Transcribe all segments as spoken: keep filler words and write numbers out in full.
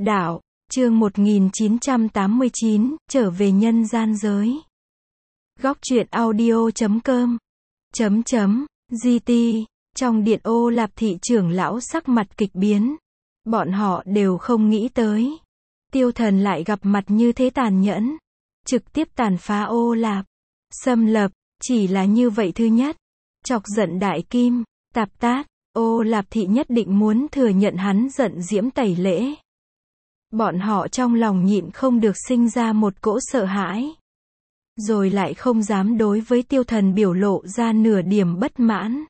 Đạo, chương một nghìn chín trăm tám mươi chín, trở về nhân gian giới. Góc truyện audio chấm com chấm chấm giê tê. Trong điện Ô Lạp thị trưởng lão sắc mặt kịch biến. Bọn họ đều không nghĩ tới. Tiêu Thần lại gặp mặt như thế tàn nhẫn. Trực tiếp tàn phá Ô Lạp. Xâm lập, chỉ là như vậy thứ nhất. Chọc giận Đại Kim, Tạp Tát. Ô Lạp thị nhất định muốn thừa nhận hắn giận diễm tẩy lễ. Bọn họ trong lòng nhịn không được sinh ra một cỗ sợ hãi. Rồi lại không dám đối với Tiêu Thần biểu lộ ra nửa điểm bất mãn.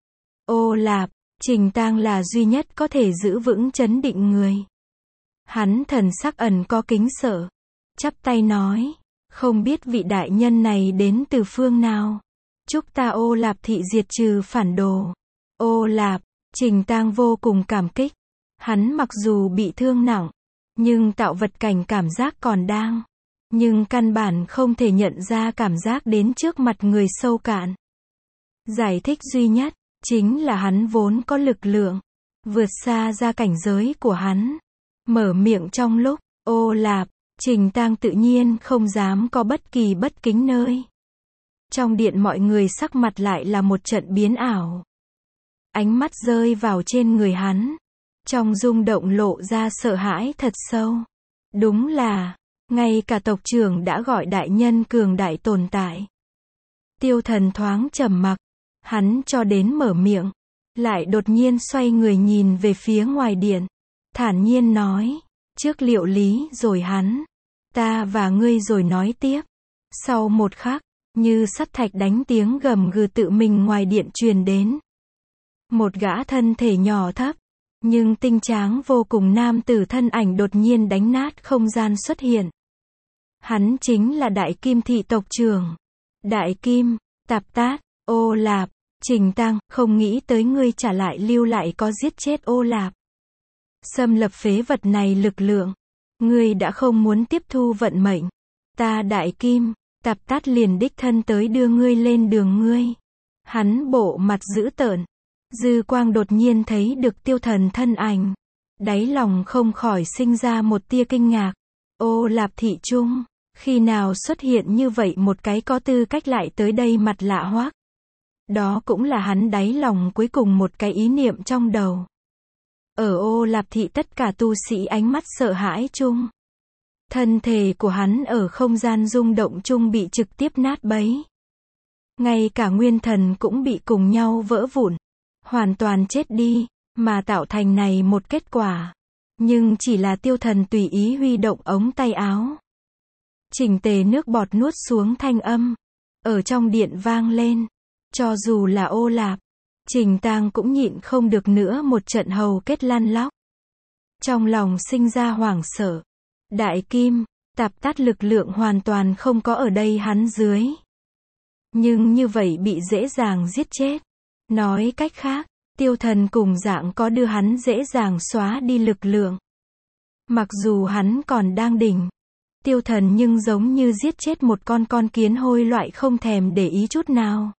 Ô Lạp, Trình Tang là duy nhất có thể giữ vững trấn định người. Hắn thần sắc ẩn có kính sợ. Chắp tay nói, không biết vị đại nhân này đến từ phương nào. Chúc ta Ô Lạp thị diệt trừ phản đồ. Ô Lạp, Trình Tang vô cùng cảm kích. Hắn mặc dù bị thương nặng, nhưng tạo vật cảnh cảm giác còn đang. Nhưng căn bản không thể nhận ra cảm giác đến trước mặt người sâu cạn. Giải thích duy nhất, chính là hắn vốn có lực lượng, vượt xa ra cảnh giới của hắn. Mở miệng trong lúc, Ô Lạp, Trình Tang tự nhiên không dám có bất kỳ bất kính nơi. Trong điện mọi người sắc mặt lại là một trận biến ảo. Ánh mắt rơi vào trên người hắn. Trong rung động lộ ra sợ hãi thật sâu. Đúng là, ngay cả tộc trưởng đã gọi đại nhân cường đại tồn tại. Tiêu Thần thoáng trầm mặc. Hắn cho đến mở miệng. Lại đột nhiên xoay người nhìn về phía ngoài điện. Thản nhiên nói, trước liệu lý rồi hắn. Ta và ngươi rồi nói tiếp. Sau một khắc, như sắt thạch đánh tiếng gầm gừ tự mình ngoài điện truyền đến. Một gã thân thể nhỏ thấp, nhưng tinh tráng vô cùng nam tử thân ảnh đột nhiên đánh nát không gian xuất hiện. Hắn chính là Đại Kim thị tộc trưởng. Đại Kim, Tạp Tát, Ô Lạp, Trình Tang, không nghĩ tới ngươi trả lại lưu lại có giết chết Ô Lạp. Xâm lập phế vật này lực lượng. Ngươi đã không muốn tiếp thu vận mệnh. Ta Đại Kim, Tạp Tát liền đích thân tới đưa ngươi lên đường ngươi. Hắn bộ mặt dữ tợn. Dư quang đột nhiên thấy được Tiêu Thần thân ảnh. Đáy lòng không khỏi sinh ra một tia kinh ngạc. Ô Lạp thị trung, khi nào xuất hiện như vậy một cái có tư cách lại tới đây mặt lạ hoắc. Đó cũng là hắn đáy lòng cuối cùng một cái ý niệm trong đầu. Ở Ô Lạp thị tất cả tu sĩ ánh mắt sợ hãi chung. Thân thể của hắn ở không gian rung động chung bị trực tiếp nát bấy. Ngay cả nguyên thần cũng bị cùng nhau vỡ vụn. Hoàn toàn chết đi, mà tạo thành này một kết quả. Nhưng chỉ là Tiêu Thần tùy ý huy động ống tay áo. Chỉnh tề nước bọt nuốt xuống thanh âm. Ở trong điện vang lên. Cho dù là Ô Lạp, Trình Tang cũng nhịn không được nữa một trận hầu kết lăn lóc. Trong lòng sinh ra hoảng sợ. Đại Kim, Tạp Tát lực lượng hoàn toàn không có ở đây hắn dưới. Nhưng như vậy bị dễ dàng giết chết. Nói cách khác, Tiêu Thần cùng dạng có đưa hắn dễ dàng xóa đi lực lượng. Mặc dù hắn còn đang đỉnh. Tiêu Thần nhưng giống như giết chết một con con kiến hôi loại không thèm để ý chút nào.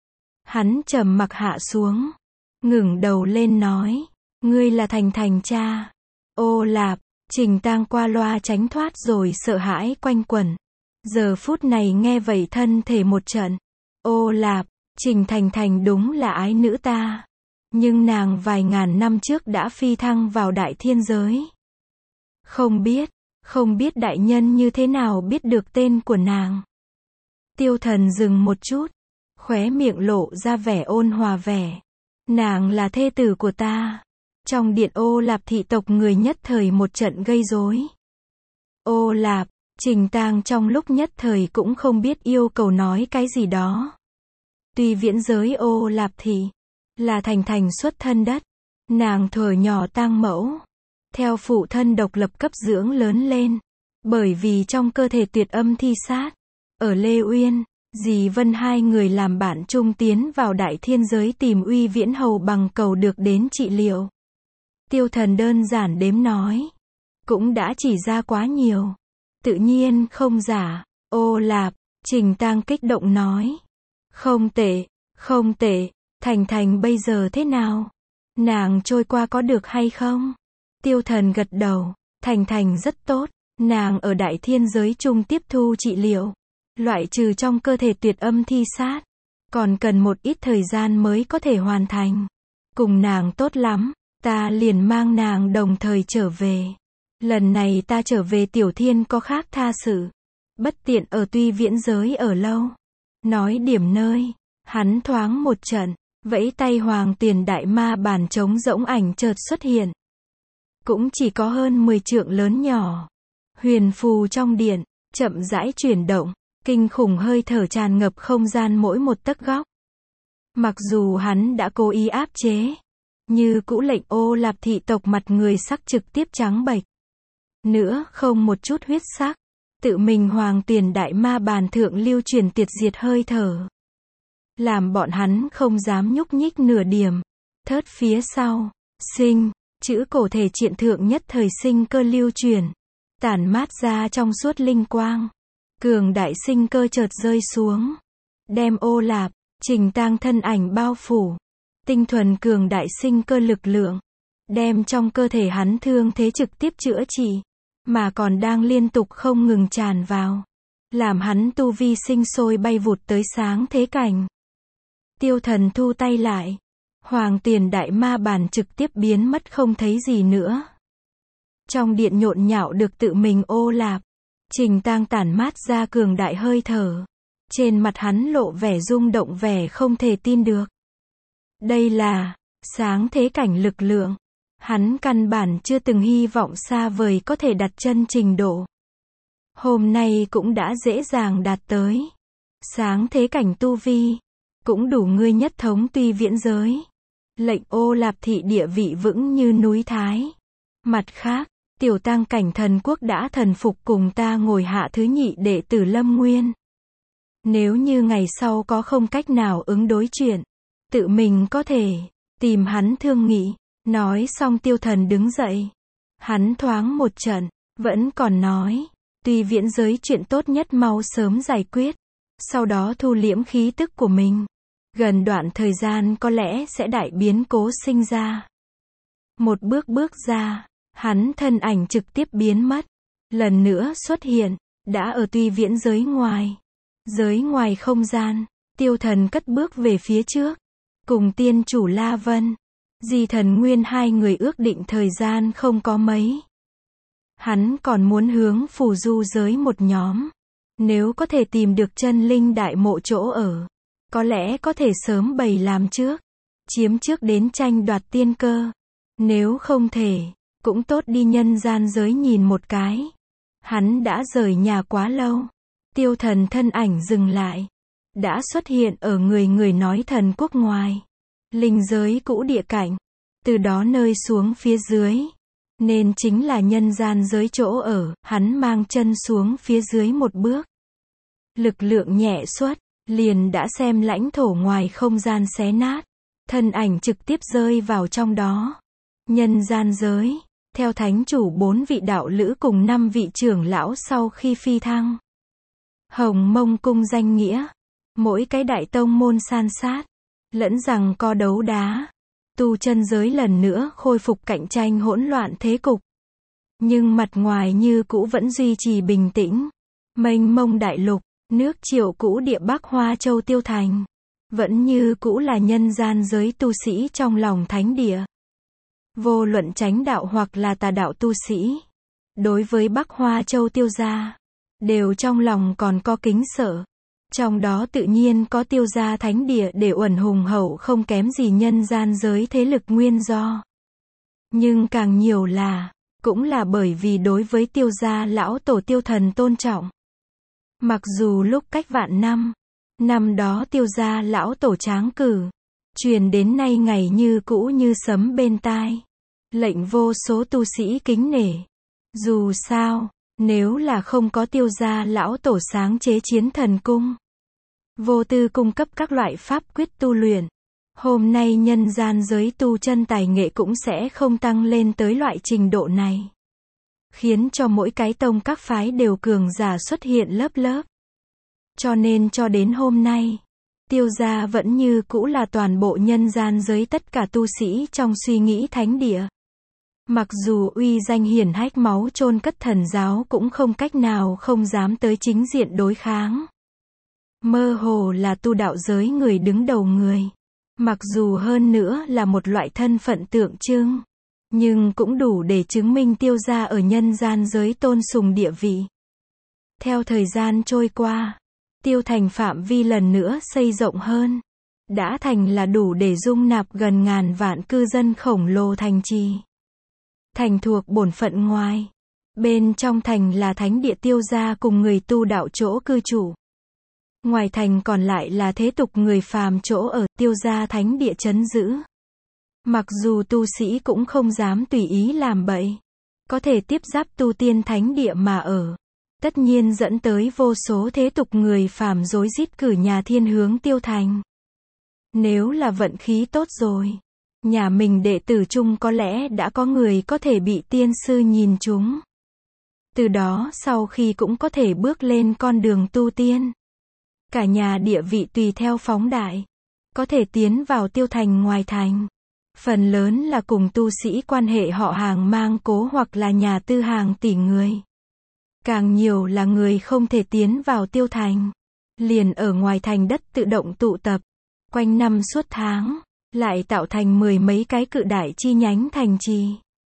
Hắn trầm mặc hạ xuống. Ngẩng đầu lên nói. Ngươi là Thành Thành cha. Ô Lạp, Trình Tang qua loa tránh thoát rồi sợ hãi quanh quẩn. Giờ phút này nghe vậy thân thể một trận. Ô Lạp, Trình Thành Thành đúng là ái nữ ta. Nhưng nàng vài ngàn năm trước đã phi thăng vào đại thiên giới. Không biết, không biết đại nhân như thế nào biết được tên của nàng. Tiêu Thần dừng một chút. Khóe miệng lộ ra vẻ ôn hòa vẻ. Nàng là thê tử của ta. Trong điện Ô Lạp thị tộc người nhất thời một trận gây rối. Ô Lạp, Trình Tang trong lúc nhất thời cũng không biết yêu cầu nói cái gì đó. Tuy viễn giới Ô Lạp thị là Thành Thành xuất thân đất, nàng thuở nhỏ tang mẫu, theo phụ thân độc lập cấp dưỡng lớn lên, bởi vì trong cơ thể tuyệt âm thi sát. Ở Lê Uyên, dì Vân hai người làm bạn chung tiến vào đại thiên giới tìm Uy Viễn Hầu bằng cầu được đến trị liệu. Tiêu Thần đơn giản đếm nói, cũng đã chỉ ra quá nhiều. Tự nhiên không giả. Ô Lạp, Trình Tang kích động nói. Không tệ, không tệ, Thành Thành bây giờ thế nào? Nàng trôi qua có được hay không? Tiêu Thần gật đầu. Thành Thành rất tốt, nàng ở Đại Thiên giới trung tiếp thu trị liệu, loại trừ trong cơ thể tuyệt âm thi sát, còn cần một ít thời gian mới có thể hoàn thành. Cùng nàng tốt lắm, ta liền mang nàng đồng thời trở về. Lần này ta trở về Tiểu Thiên có khác tha sự, bất tiện ở Tuy Viễn giới ở lâu. Nói điểm nơi, hắn thoáng một trận, vẫy tay hoàng tiền đại ma bản trống rỗng ảnh chợt xuất hiện. Cũng chỉ có hơn mười trượng lớn nhỏ. Huyền phù trong điện, chậm rãi chuyển động, kinh khủng hơi thở tràn ngập không gian mỗi một tấc góc. Mặc dù hắn đã cố ý áp chế, như cũ lệnh Ô Lạp thị tộc mặt người sắc trực tiếp trắng bệch. Nữa không một chút huyết sắc, tự mình hoàng tiền đại ma bàn thượng lưu truyền tiệt diệt hơi thở. Làm bọn hắn không dám nhúc nhích nửa điểm. Thớt phía sau, sinh, chữ cổ thể triện thượng nhất thời sinh cơ lưu truyền, tản mát ra trong suốt linh quang. Cường đại sinh cơ chợt rơi xuống, đem Ô Lạp, Trình Tang thân ảnh bao phủ. Tinh thuần cường đại sinh cơ lực lượng, đem trong cơ thể hắn thương thế trực tiếp chữa trị, mà còn đang liên tục không ngừng tràn vào, làm hắn tu vi sinh sôi bay vụt tới sáng thế cảnh. Tiêu Thần thu tay lại, hoàng tiền đại ma bản trực tiếp biến mất không thấy gì nữa. Trong điện nhộn nhạo được tự mình Ô Lạp, Trình Tang tản mát ra cường đại hơi thở, trên mặt hắn lộ vẻ rung động, vẻ không thể tin được. Đây là sáng thế cảnh lực lượng, hắn căn bản chưa từng hy vọng xa vời có thể đặt chân trình độ. Hôm nay cũng đã dễ dàng đạt tới. Sáng thế cảnh tu vi, cũng đủ ngươi nhất thống Tuy Viễn giới. Lệnh Ô Lạp thị địa vị vững như núi Thái. Mặt khác, tiểu tang cảnh thần quốc đã thần phục cùng ta ngồi hạ thứ nhị đệ tử Lâm Nguyên. Nếu như ngày sau có không cách nào ứng đối chuyện, tự mình có thể tìm hắn thương nghị. Nói xong Tiêu Thần đứng dậy. Hắn thoáng một trận, vẫn còn nói, Tuy Viễn giới chuyện tốt nhất mau sớm giải quyết, sau đó thu liễm khí tức của mình. Gần đoạn thời gian có lẽ sẽ đại biến cố sinh ra. Một bước bước ra, hắn thân ảnh trực tiếp biến mất. Lần nữa xuất hiện, đã ở Tuy Viễn giới ngoài. Giới ngoài không gian, Tiêu Thần cất bước về phía trước, cùng tiên chủ La Vân, Di Thần Nguyên hai người ước định thời gian không có mấy. Hắn còn muốn hướng phù du giới một nhóm. Nếu có thể tìm được chân linh đại mộ chỗ ở, có lẽ có thể sớm bày làm trước, chiếm trước đến tranh đoạt tiên cơ. Nếu không thể, cũng tốt đi nhân gian giới nhìn một cái. Hắn đã rời nhà quá lâu. Tiêu Thần thân ảnh dừng lại, đã xuất hiện ở người người nói thần quốc ngoài. Linh giới cũ địa cảnh, từ đó nơi xuống phía dưới, nên chính là nhân gian giới chỗ ở. Hắn mang chân xuống phía dưới một bước, lực lượng nhẹ xuất, liền đã xem lãnh thổ ngoài không gian xé nát, thân ảnh trực tiếp rơi vào trong đó. Nhân gian giới, theo thánh chủ bốn vị đạo lữ cùng năm vị trưởng lão sau khi phi thăng, Hồng Mông cung danh nghĩa, mỗi cái đại tông môn san sát, lẫn rằng co đấu đá, tu chân giới lần nữa khôi phục cạnh tranh hỗn loạn thế cục. Nhưng mặt ngoài như cũ vẫn duy trì bình tĩnh. Mênh mông đại lục, nước Triệu cũ địa Bắc Hoa Châu Tiêu Thành, vẫn như cũ là nhân gian giới tu sĩ trong lòng thánh địa. Vô luận chánh đạo hoặc là tà đạo tu sĩ, đối với Bắc Hoa Châu Tiêu gia, đều trong lòng còn có kính sợ. Trong đó tự nhiên có Tiêu gia thánh địa để uẩn hùng hậu không kém gì nhân gian giới thế lực nguyên do. Nhưng càng nhiều là, cũng là bởi vì đối với Tiêu gia lão tổ Tiêu Thần tôn trọng. Mặc dù lúc cách vạn năm, năm đó Tiêu gia lão tổ tráng cử, truyền đến nay ngày như cũ như sấm bên tai, lệnh vô số tu sĩ kính nể. Dù sao, nếu là không có Tiêu gia lão tổ sáng chế chiến thần cung, vô tư cung cấp các loại pháp quyết tu luyện, hôm nay nhân gian giới tu chân tài nghệ cũng sẽ không tăng lên tới loại trình độ này. Khiến cho mỗi cái tông các phái đều cường giả xuất hiện lớp lớp. Cho nên cho đến hôm nay, Tiêu gia vẫn như cũ là toàn bộ nhân gian giới tất cả tu sĩ trong suy nghĩ thánh địa. Mặc dù uy danh hiển hách máu chôn cất thần giáo cũng không cách nào không dám tới chính diện đối kháng. Mơ hồ là tu đạo giới người đứng đầu người. Mặc dù hơn nữa là một loại thân phận tượng trưng, nhưng cũng đủ để chứng minh Tiêu gia ở nhân gian giới tôn sùng địa vị. Theo thời gian trôi qua, Tiêu thành phạm vi lần nữa xây rộng hơn. Đã thành là đủ để dung nạp gần ngàn vạn cư dân khổng lồ thành trì. Thành thuộc bổn phận ngoài. Bên trong thành là thánh địa Tiêu gia cùng người tu đạo chỗ cư trụ. Ngoài thành còn lại là thế tục người phàm chỗ ở, Tiêu gia thánh địa trấn giữ. Mặc dù tu sĩ cũng không dám tùy ý làm bậy, có thể tiếp giáp tu tiên thánh địa mà ở. Tất nhiên dẫn tới vô số thế tục người phàm rối rít cử nhà thiên hướng Tiêu thành. Nếu là vận khí tốt rồi, nhà mình đệ tử chung có lẽ đã có người có thể bị tiên sư nhìn trúng. Từ đó sau khi cũng có thể bước lên con đường tu tiên. Cả nhà địa vị tùy theo phóng đại, có thể tiến vào Tiêu thành ngoài thành. Phần lớn là cùng tu sĩ quan hệ họ hàng mang cố hoặc là nhà tư hàng tỷ người. Càng nhiều là người không thể tiến vào Tiêu thành, liền ở ngoài thành đất tự động tụ tập, quanh năm suốt tháng, lại tạo thành mười mấy cái cự đại chi nhánh thành trì.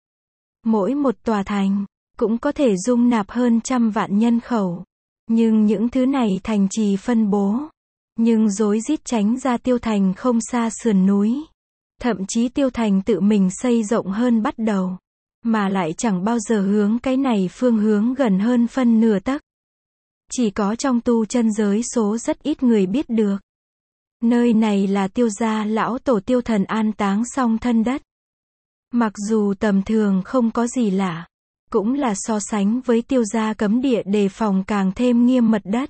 Mỗi một tòa thành, cũng có thể dung nạp hơn trăm vạn nhân khẩu. Nhưng những thứ này thành trì phân bố, nhưng rối rít tránh ra Tiêu thành không xa sườn núi. Thậm chí Tiêu thành tự mình xây rộng hơn bắt đầu, mà lại chẳng bao giờ hướng cái này phương hướng gần hơn phân nửa tấc. Chỉ có trong tu chân giới số rất ít người biết được. Nơi này là Tiêu gia lão tổ Tiêu thần an táng xong thân đất. Mặc dù tầm thường không có gì lạ, cũng là so sánh với Tiêu gia cấm địa đề phòng càng thêm nghiêm mật đất.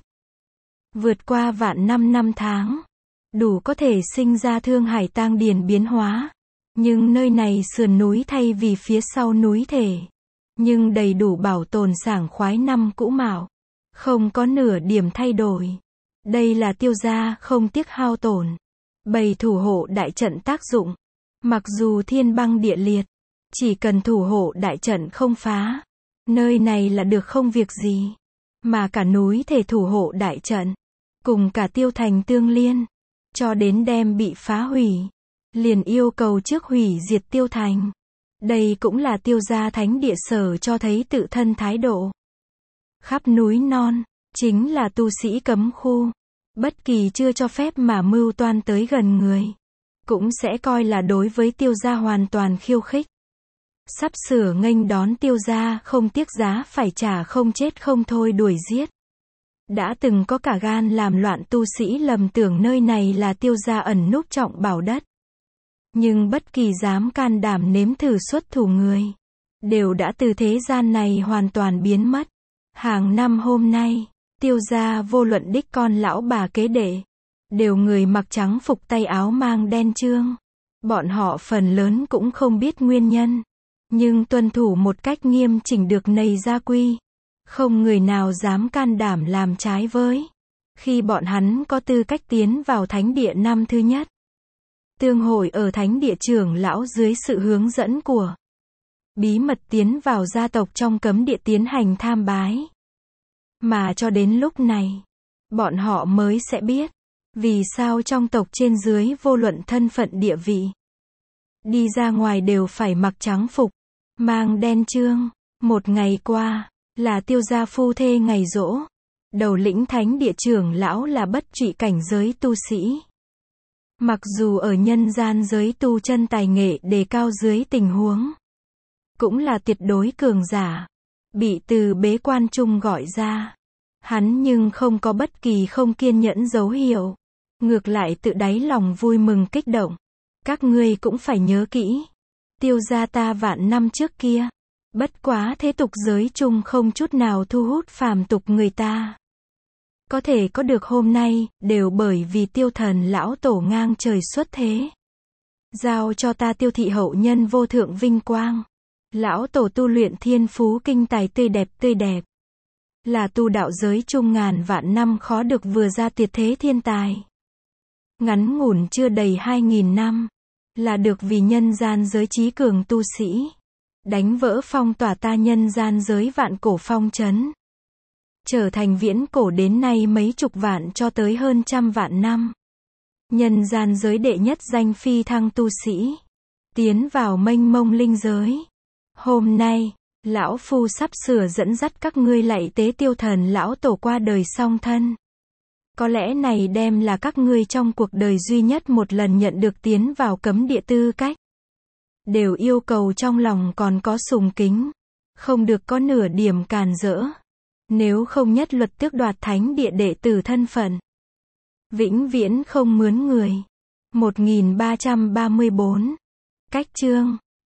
Vượt qua vạn năm năm tháng, đủ có thể sinh ra thương hải tang điền biến hóa. Nhưng nơi này sườn núi thay vì phía sau núi thể, nhưng đầy đủ bảo tồn sảng khoái năm cũ mạo, không có nửa điểm thay đổi. Đây là Tiêu gia không tiếc hao tổn, bày thủ hộ đại trận tác dụng. Mặc dù thiên băng địa liệt, chỉ cần thủ hộ đại trận không phá, nơi này là được không việc gì. Mà cả núi thể thủ hộ đại trận, cùng cả Tiêu thành tương liên, cho đến đem bị phá hủy, liền yêu cầu trước hủy diệt Tiêu thành. Đây cũng là Tiêu gia thánh địa sở cho thấy tự thân thái độ. Khắp núi non, chính là tu sĩ cấm khu. Bất kỳ chưa cho phép mà mưu toan tới gần người, cũng sẽ coi là đối với Tiêu gia hoàn toàn khiêu khích. Sắp sửa nghênh đón Tiêu gia không tiếc giá phải trả không chết không thôi đuổi giết. Đã từng có cả gan làm loạn tu sĩ lầm tưởng nơi này là Tiêu gia ẩn núp trọng bảo đất. Nhưng bất kỳ dám can đảm nếm thử xuất thủ người, đều đã từ thế gian này hoàn toàn biến mất. Hàng năm hôm nay, Tiêu gia vô luận đích con lão bà kế đệ, đều người mặc trắng phục tay áo mang đen trương. Bọn họ phần lớn cũng không biết nguyên nhân, nhưng tuân thủ một cách nghiêm chỉnh được nầy gia quy. Không người nào dám can đảm làm trái với. Khi bọn hắn có tư cách tiến vào thánh địa năm thứ nhất, tương hội ở thánh địa trưởng lão dưới sự hướng dẫn của, bí mật tiến vào gia tộc trong cấm địa tiến hành tham bái. Mà cho đến lúc này, bọn họ mới sẽ biết, vì sao trong tộc trên dưới vô luận thân phận địa vị, đi ra ngoài đều phải mặc trắng phục, mang đen trương. Một ngày qua, là Tiêu gia phu thê ngày giỗ. Đầu lĩnh thánh địa trưởng lão là bất trụy cảnh giới tu sĩ. Mặc dù ở nhân gian giới tu chân tài nghệ đề cao dưới tình huống, cũng là tuyệt đối cường giả, bị từ bế quan trung gọi ra. Hắn nhưng không có bất kỳ không kiên nhẫn dấu hiệu, ngược lại tự đáy lòng vui mừng kích động. Các ngươi cũng phải nhớ kỹ, Tiêu gia ta vạn năm trước kia, bất quá thế tục giới chung không chút nào thu hút phàm tục người ta. Có thể có được hôm nay, đều bởi vì Tiêu thần lão tổ ngang trời xuất thế. Giao cho ta Tiêu thị hậu nhân vô thượng vinh quang. Lão tổ tu luyện thiên phú kinh tài tươi đẹp tươi đẹp. Là tu đạo giới chung ngàn vạn năm khó được vừa ra tuyệt thế thiên tài. Ngắn ngủn chưa đầy hai nghìn năm, là được vì nhân gian giới trí cường tu sĩ. đánh vỡ phong tỏa ta nhân gian giới vạn cổ phong trấn. Trở thành viễn cổ đến nay mấy chục vạn cho tới hơn trăm vạn năm. Nhân gian giới đệ nhất danh phi thăng tu sĩ. Tiến vào mênh mông linh giới. Hôm nay, lão phu sắp sửa dẫn dắt các ngươi lạy tế tiêu thần lão tổ qua đời song thân. Có lẽ này đem là các ngươi trong cuộc đời duy nhất một lần nhận được tiến vào cấm địa tư cách. Đều yêu cầu trong lòng còn có sùng kính. Không được có nửa điểm càn rỡ. Nếu không nhất luật tước đoạt thánh địa đệ tử thân phận. Vĩnh viễn không mướn người. một nghìn ba trăm ba mươi bốn. Cách chương